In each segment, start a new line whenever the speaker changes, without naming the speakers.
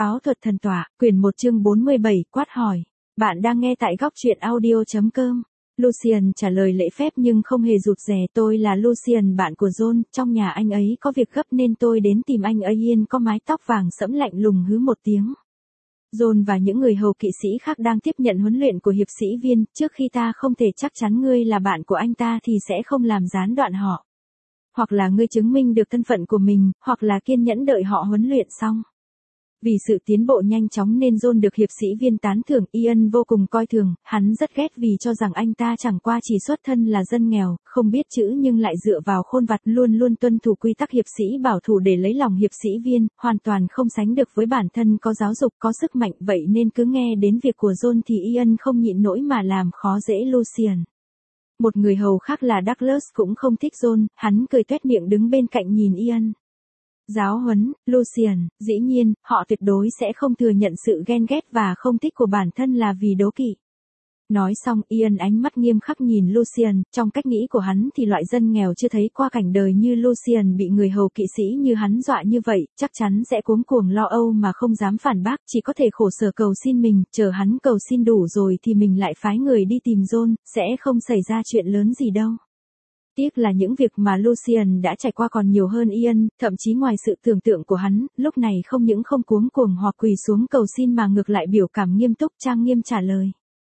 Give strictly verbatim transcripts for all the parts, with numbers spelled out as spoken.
Áo thuật thần tỏa, quyển một chương bốn mươi bảy, quát hỏi. Bạn đang nghe tại góc truyện audio chấm com. Lucian trả lời lễ phép nhưng không hề rụt rè. Tôi là Lucian, bạn của John, trong nhà anh ấy có việc gấp nên tôi đến tìm anh ấy. Ian có mái tóc vàng sẫm lạnh lùng hứ một tiếng. John và những người hầu kỵ sĩ khác đang tiếp nhận huấn luyện của hiệp sĩ viên. Trước khi ta không thể chắc chắn ngươi là bạn của anh ta thì sẽ không làm gián đoạn họ. Hoặc là ngươi chứng minh được thân phận của mình, hoặc là kiên nhẫn đợi họ huấn luyện xong. Vì sự tiến bộ nhanh chóng nên John được hiệp sĩ viên tán thưởng. Ian vô cùng coi thường, hắn rất ghét vì cho rằng anh ta chẳng qua chỉ xuất thân là dân nghèo, không biết chữ nhưng lại dựa vào khôn vặt, luôn luôn tuân thủ quy tắc hiệp sĩ bảo thủ để lấy lòng hiệp sĩ viên, hoàn toàn không sánh được với bản thân có giáo dục, có sức mạnh. Vậy nên cứ nghe đến việc của John thì Ian không nhịn nổi mà làm khó dễ Lucian. Một người hầu khác là Douglas cũng không thích John, hắn cười toét miệng đứng bên cạnh nhìn Ian. Giáo huấn, Lucian, dĩ nhiên, họ tuyệt đối sẽ không thừa nhận sự ghen ghét và không thích của bản thân là vì đố kỵ. Nói xong, Ian ánh mắt nghiêm khắc nhìn Lucian, trong cách nghĩ của hắn thì loại dân nghèo chưa thấy qua cảnh đời như Lucian bị người hầu kỵ sĩ như hắn dọa như vậy, chắc chắn sẽ cuống cuồng lo âu mà không dám phản bác, chỉ có thể khổ sở cầu xin mình, chờ hắn cầu xin đủ rồi thì mình lại phái người đi tìm John, sẽ không xảy ra chuyện lớn gì đâu. Tiếc là những việc mà Lucian đã trải qua còn nhiều hơn Ian, thậm chí ngoài sự tưởng tượng của hắn, lúc này không những không cuống cuồng hoặc quỳ xuống cầu xin mà ngược lại biểu cảm nghiêm túc trang nghiêm trả lời.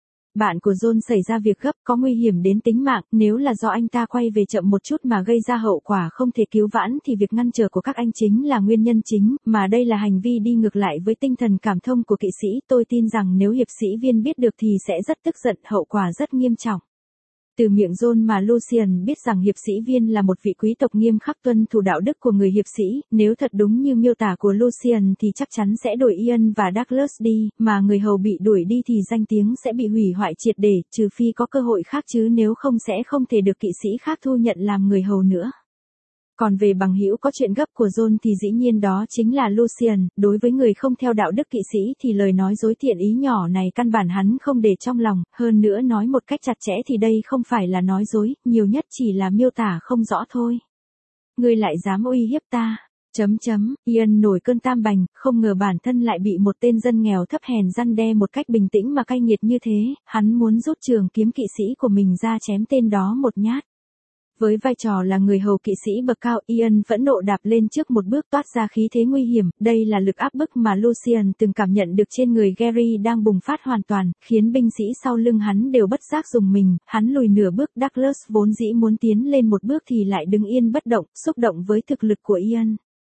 Bạn của John xảy ra việc gấp, có nguy hiểm đến tính mạng, nếu là do anh ta quay về chậm một chút mà gây ra hậu quả không thể cứu vãn thì việc ngăn trở của các anh chính là nguyên nhân chính, mà đây là hành vi đi ngược lại với tinh thần cảm thông của kỵ sĩ. Tôi tin rằng nếu hiệp sĩ viên biết được thì sẽ rất tức giận, hậu quả rất nghiêm trọng. Từ miệng John mà Lucian biết rằng hiệp sĩ viên là một vị quý tộc nghiêm khắc tuân thủ đạo đức của người hiệp sĩ, nếu thật đúng như miêu tả của Lucian thì chắc chắn sẽ đuổi Ian và Douglas đi, mà người hầu bị đuổi đi thì danh tiếng sẽ bị hủy hoại triệt để, trừ phi có cơ hội khác chứ nếu không sẽ không thể được kỵ sĩ khác thu nhận làm người hầu nữa. Còn về bằng hữu có chuyện gấp của John thì dĩ nhiên đó chính là Lucian, đối với người không theo đạo đức kỵ sĩ thì lời nói dối thiện ý nhỏ này căn bản hắn không để trong lòng, hơn nữa nói một cách chặt chẽ thì đây không phải là nói dối, nhiều nhất chỉ là miêu tả không rõ thôi. Ngươi lại dám uy hiếp ta? Chấm chấm, Ian nổi cơn tam bành, không ngờ bản thân lại bị một tên dân nghèo thấp hèn răn đe một cách bình tĩnh mà cay nghiệt như thế, hắn muốn rút trường kiếm kỵ sĩ của mình ra chém tên đó một nhát. Với vai trò là người hầu kỵ sĩ bậc cao, Ian phẫn nộ đạp lên trước một bước toát ra khí thế nguy hiểm, đây là lực áp bức mà Lucian từng cảm nhận được trên người Gary đang bùng phát hoàn toàn, khiến binh sĩ sau lưng hắn đều bất giác rùng mình, hắn lùi nửa bước. Douglas vốn dĩ muốn tiến lên một bước thì lại đứng yên bất động, xúc động với thực lực của Ian.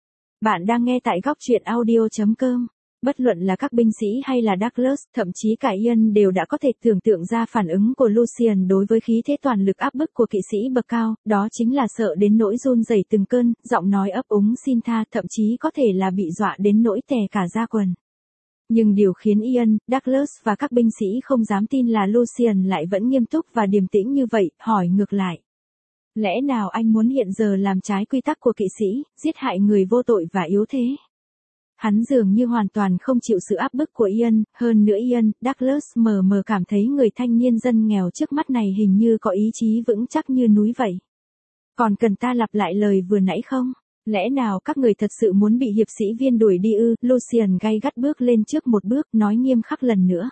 Bạn đang nghe tại góc truyện audio chấm com. Bất luận là các binh sĩ hay là Douglas, thậm chí cả Ian đều đã có thể tưởng tượng ra phản ứng của Lucian đối với khí thế toàn lực áp bức của kỵ sĩ bậc cao, đó chính là sợ đến nỗi run rẩy từng cơn, giọng nói ấp úng xin tha, thậm chí có thể là bị dọa đến nỗi tè cả da quần. Nhưng điều khiến Ian, Douglas và các binh sĩ không dám tin là Lucian lại vẫn nghiêm túc và điềm tĩnh như vậy, hỏi ngược lại. Lẽ nào anh muốn hiện giờ làm trái quy tắc của kỵ sĩ, giết hại người vô tội và yếu thế? Hắn dường như hoàn toàn không chịu sự áp bức của Ian, hơn nữa Ian, Douglas mờ mờ cảm thấy người thanh niên dân nghèo trước mắt này hình như có ý chí vững chắc như núi vậy. Còn cần ta lặp lại lời vừa nãy không? Lẽ nào các người thật sự muốn bị hiệp sĩ viên đuổi đi ư? Lucian gay gắt bước lên trước một bước, nói nghiêm khắc lần nữa.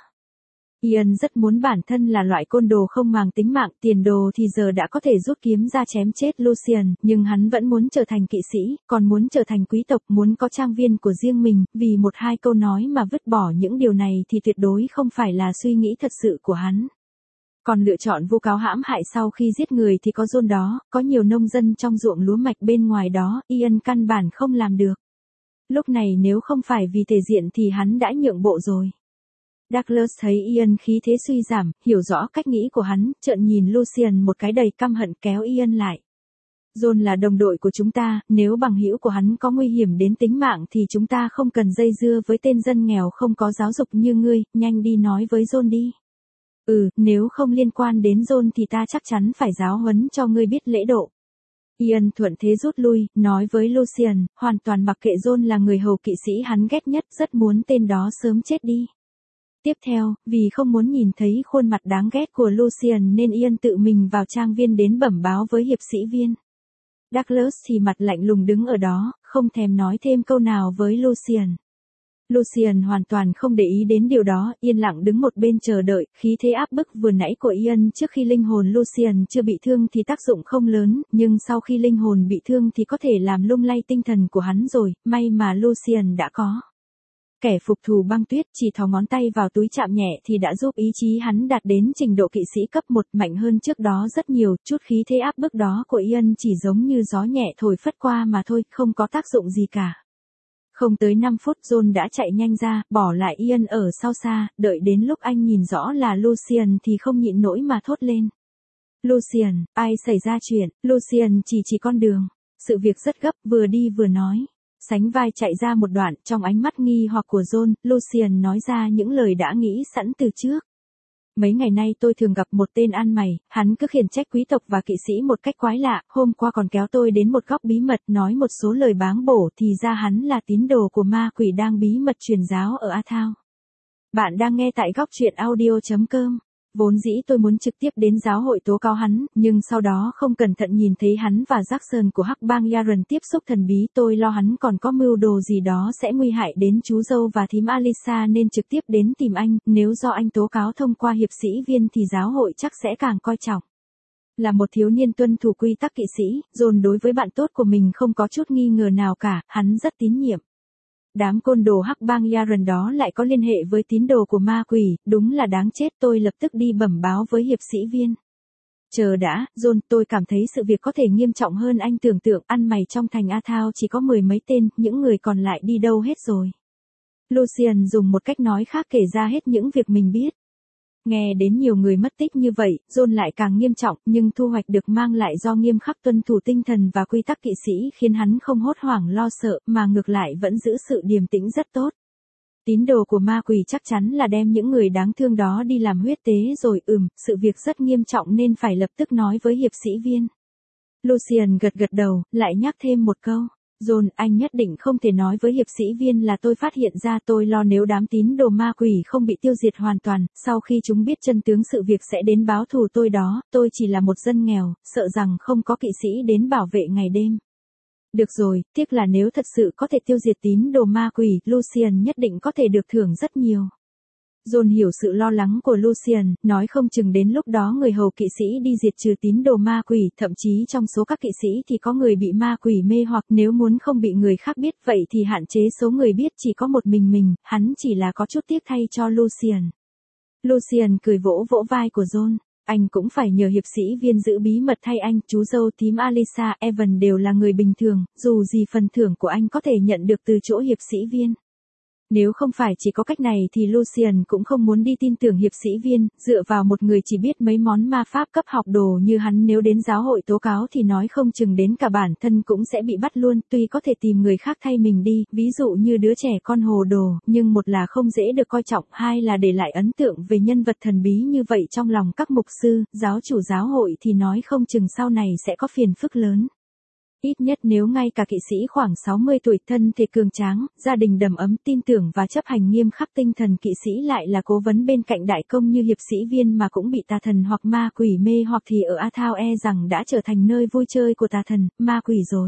Ian rất muốn bản thân là loại côn đồ không màng tính mạng, tiền đồ thì giờ đã có thể rút kiếm ra chém chết Lucian, nhưng hắn vẫn muốn trở thành kỵ sĩ, còn muốn trở thành quý tộc, muốn có trang viên của riêng mình, vì một hai câu nói mà vứt bỏ những điều này thì tuyệt đối không phải là suy nghĩ thật sự của hắn. Còn lựa chọn vu cáo hãm hại sau khi giết người thì có John đó, có nhiều nông dân trong ruộng lúa mạch bên ngoài đó, Ian căn bản không làm được. Lúc này nếu không phải vì thể diện thì hắn đã nhượng bộ rồi. Douglas thấy Ian khí thế suy giảm, hiểu rõ cách nghĩ của hắn, trợn nhìn Lucian một cái đầy căm hận kéo Ian lại. John là đồng đội của chúng ta, nếu bằng hữu của hắn có nguy hiểm đến tính mạng thì chúng ta không cần dây dưa với tên dân nghèo không có giáo dục như ngươi, nhanh đi nói với John đi. Ừ, nếu không liên quan đến John thì ta chắc chắn phải giáo huấn cho ngươi biết lễ độ. Ian thuận thế rút lui, nói với Lucian, hoàn toàn mặc kệ John là người hầu kỵ sĩ hắn ghét nhất, rất muốn tên đó sớm chết đi. Tiếp theo, vì không muốn nhìn thấy khuôn mặt đáng ghét của Lucian nên Ian tự mình vào trang viên đến bẩm báo với hiệp sĩ viên. Douglas thì mặt lạnh lùng đứng ở đó, không thèm nói thêm câu nào với Lucian. Lucian hoàn toàn không để ý đến điều đó, yên lặng đứng một bên chờ đợi, khí thế áp bức vừa nãy của Ian trước khi linh hồn Lucian chưa bị thương thì tác dụng không lớn, nhưng sau khi linh hồn bị thương thì có thể làm lung lay tinh thần của hắn rồi, may mà Lucian đã có. Kẻ phục thù băng tuyết chỉ thò ngón tay vào túi chạm nhẹ thì đã giúp ý chí hắn đạt đến trình độ kỵ sĩ cấp một, mạnh hơn trước đó rất nhiều, chút khí thế áp bức đó của Ian chỉ giống như gió nhẹ thổi phất qua mà thôi, không có tác dụng gì cả. Không tới năm phút John đã chạy nhanh ra, bỏ lại Ian ở sau xa, đợi đến lúc anh nhìn rõ là Lucian thì không nhịn nổi mà thốt lên. Lucian, ai xảy ra chuyện? Lucian chỉ chỉ con đường. Sự việc rất gấp, vừa đi vừa nói. Sánh vai chạy ra một đoạn, trong ánh mắt nghi hoặc của John, Lucian nói ra những lời đã nghĩ sẵn từ trước. Mấy ngày nay tôi thường gặp một tên ăn mày, hắn cứ khiển trách quý tộc và kỵ sĩ một cách quái lạ, hôm qua còn kéo tôi đến một góc bí mật nói một số lời báng bổ thì ra hắn là tín đồ của ma quỷ đang bí mật truyền giáo ở Athau. Bạn đang nghe tại góc truyện audio chấm com. Vốn dĩ tôi muốn trực tiếp đến giáo hội tố cáo hắn, nhưng sau đó không cẩn thận nhìn thấy hắn và Jackson của hắc bang Yaron tiếp xúc thần bí, tôi lo hắn còn có mưu đồ gì đó sẽ nguy hại đến chú dâu và thím Alisa nên trực tiếp đến tìm anh, nếu do anh tố cáo thông qua hiệp sĩ viên thì giáo hội chắc sẽ càng coi trọng. Là một thiếu niên tuân thủ quy tắc kỵ sĩ, John đối với bạn tốt của mình không có chút nghi ngờ nào cả, hắn rất tín nhiệm. Đám côn đồ hắc bang Yaron đó lại có liên hệ với tín đồ của ma quỷ, đúng là đáng chết, tôi lập tức đi bẩm báo với hiệp sĩ viên. Chờ đã, John, tôi cảm thấy sự việc có thể nghiêm trọng hơn anh tưởng tượng, ăn mày trong thành Athau chỉ có mười mấy tên, những người còn lại đi đâu hết rồi. Lucian dùng một cách nói khác kể ra hết những việc mình biết. Nghe đến nhiều người mất tích như vậy, John lại càng nghiêm trọng, nhưng thu hoạch được mang lại do nghiêm khắc tuân thủ tinh thần và quy tắc kỵ sĩ khiến hắn không hốt hoảng lo sợ, mà ngược lại vẫn giữ sự điềm tĩnh rất tốt. Tín đồ của ma quỷ chắc chắn là đem những người đáng thương đó đi làm huyết tế rồi, ừm, sự việc rất nghiêm trọng nên phải lập tức nói với hiệp sĩ viên. Lucian gật gật đầu, lại nhắc thêm một câu. John, anh nhất định không thể nói với hiệp sĩ viên là tôi phát hiện ra, tôi lo nếu đám tín đồ ma quỷ không bị tiêu diệt hoàn toàn, sau khi chúng biết chân tướng sự việc sẽ đến báo thù tôi đó, tôi chỉ là một dân nghèo, sợ rằng không có kỵ sĩ đến bảo vệ ngày đêm. Được rồi, tiếc là nếu thật sự có thể tiêu diệt tín đồ ma quỷ, Lucian nhất định có thể được thưởng rất nhiều. John hiểu sự lo lắng của Lucian, nói không chừng đến lúc đó người hầu kỵ sĩ đi diệt trừ tín đồ ma quỷ, thậm chí trong số các kỵ sĩ thì có người bị ma quỷ mê hoặc, nếu muốn không bị người khác biết vậy thì hạn chế số người biết chỉ có một mình mình, hắn chỉ là có chút tiếc thay cho Lucian. Lucian cười vỗ vỗ vai của John, anh cũng phải nhờ hiệp sĩ viên giữ bí mật thay anh, chú dâu thím Alisa, Evan đều là người bình thường, dù gì phần thưởng của anh có thể nhận được từ chỗ hiệp sĩ viên. Nếu không phải chỉ có cách này thì Lucian cũng không muốn đi tin tưởng hiệp sĩ viên, dựa vào một người chỉ biết mấy món ma pháp cấp học đồ như hắn, nếu đến giáo hội tố cáo thì nói không chừng đến cả bản thân cũng sẽ bị bắt luôn, tuy có thể tìm người khác thay mình đi, ví dụ như đứa trẻ con hồ đồ, nhưng một là không dễ được coi trọng, hai là để lại ấn tượng về nhân vật thần bí như vậy trong lòng các mục sư, giáo chủ giáo hội thì nói không chừng sau này sẽ có phiền phức lớn. Ít nhất nếu ngay cả kỵ sĩ khoảng sáu mươi tuổi, thân thể cường tráng, gia đình đầm ấm, tin tưởng và chấp hành nghiêm khắc tinh thần kỵ sĩ lại là cố vấn bên cạnh đại công như hiệp sĩ viên mà cũng bị tà thần hoặc ma quỷ mê hoặc thì ở Athau e rằng đã trở thành nơi vui chơi của tà thần, ma quỷ rồi.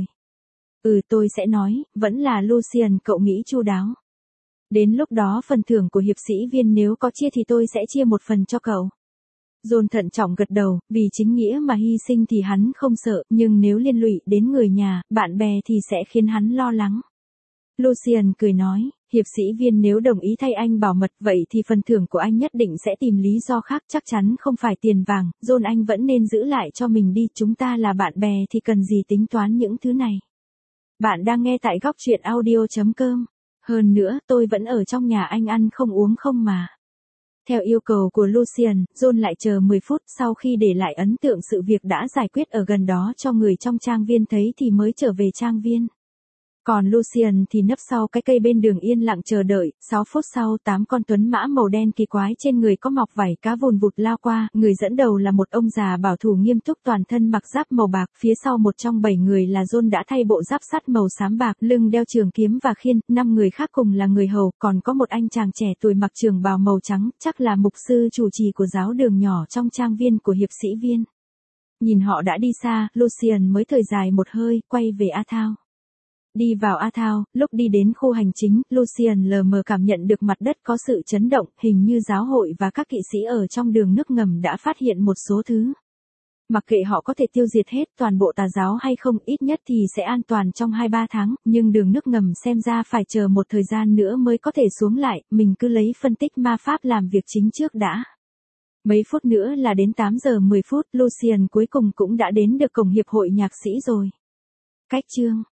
Ừ, tôi sẽ nói, vẫn là Lucian, cậu nghĩ chu đáo. Đến lúc đó phần thưởng của hiệp sĩ viên nếu có chia thì tôi sẽ chia một phần cho cậu. John thận trọng gật đầu, vì chính nghĩa mà hy sinh thì hắn không sợ, nhưng nếu liên lụy đến người nhà, bạn bè thì sẽ khiến hắn lo lắng. Lucian cười nói, hiệp sĩ viên nếu đồng ý thay anh bảo mật vậy thì phần thưởng của anh nhất định sẽ tìm lý do khác, chắc chắn không phải tiền vàng, John anh vẫn nên giữ lại cho mình đi, chúng ta là bạn bè thì cần gì tính toán những thứ này. Bạn đang nghe tại góc truyện audio chấm com. Hơn nữa, tôi vẫn ở trong nhà anh ăn không uống không mà. Theo yêu cầu của Lucian, John lại chờ mười phút, sau khi để lại ấn tượng sự việc đã giải quyết ở gần đó cho người trong trang viên thấy thì mới trở về trang viên. Còn Lucian thì nấp sau cái cây bên đường yên lặng chờ đợi, sáu phút sau tám con tuấn mã màu đen kỳ quái trên người có mọc vảy cá vùn vụt lao qua, người dẫn đầu là một ông già bảo thủ nghiêm túc toàn thân mặc giáp màu bạc, phía sau một trong bảy người là John đã thay bộ giáp sắt màu xám bạc, lưng đeo trường kiếm và khiên, năm người khác cùng là người hầu, còn có một anh chàng trẻ tuổi mặc trường bào màu trắng, chắc là mục sư chủ trì của giáo đường nhỏ trong trang viên của hiệp sĩ viên. Nhìn họ đã đi xa, Lucian mới thở dài một hơi, quay về Athau. Đi vào A Thao, lúc đi đến khu hành chính, Lucian lờ mờ cảm nhận được mặt đất có sự chấn động, hình như giáo hội và các kỵ sĩ ở trong đường nước ngầm đã phát hiện một số thứ. Mặc kệ họ có thể tiêu diệt hết toàn bộ tà giáo hay không, ít nhất thì sẽ an toàn trong hai ba tháng, nhưng đường nước ngầm xem ra phải chờ một thời gian nữa mới có thể xuống lại, mình cứ lấy phân tích ma pháp làm việc chính trước đã. Mấy phút nữa là đến tám giờ mười phút, Lucian cuối cùng cũng đã đến được cổng hiệp hội nhạc sĩ rồi. Cách chương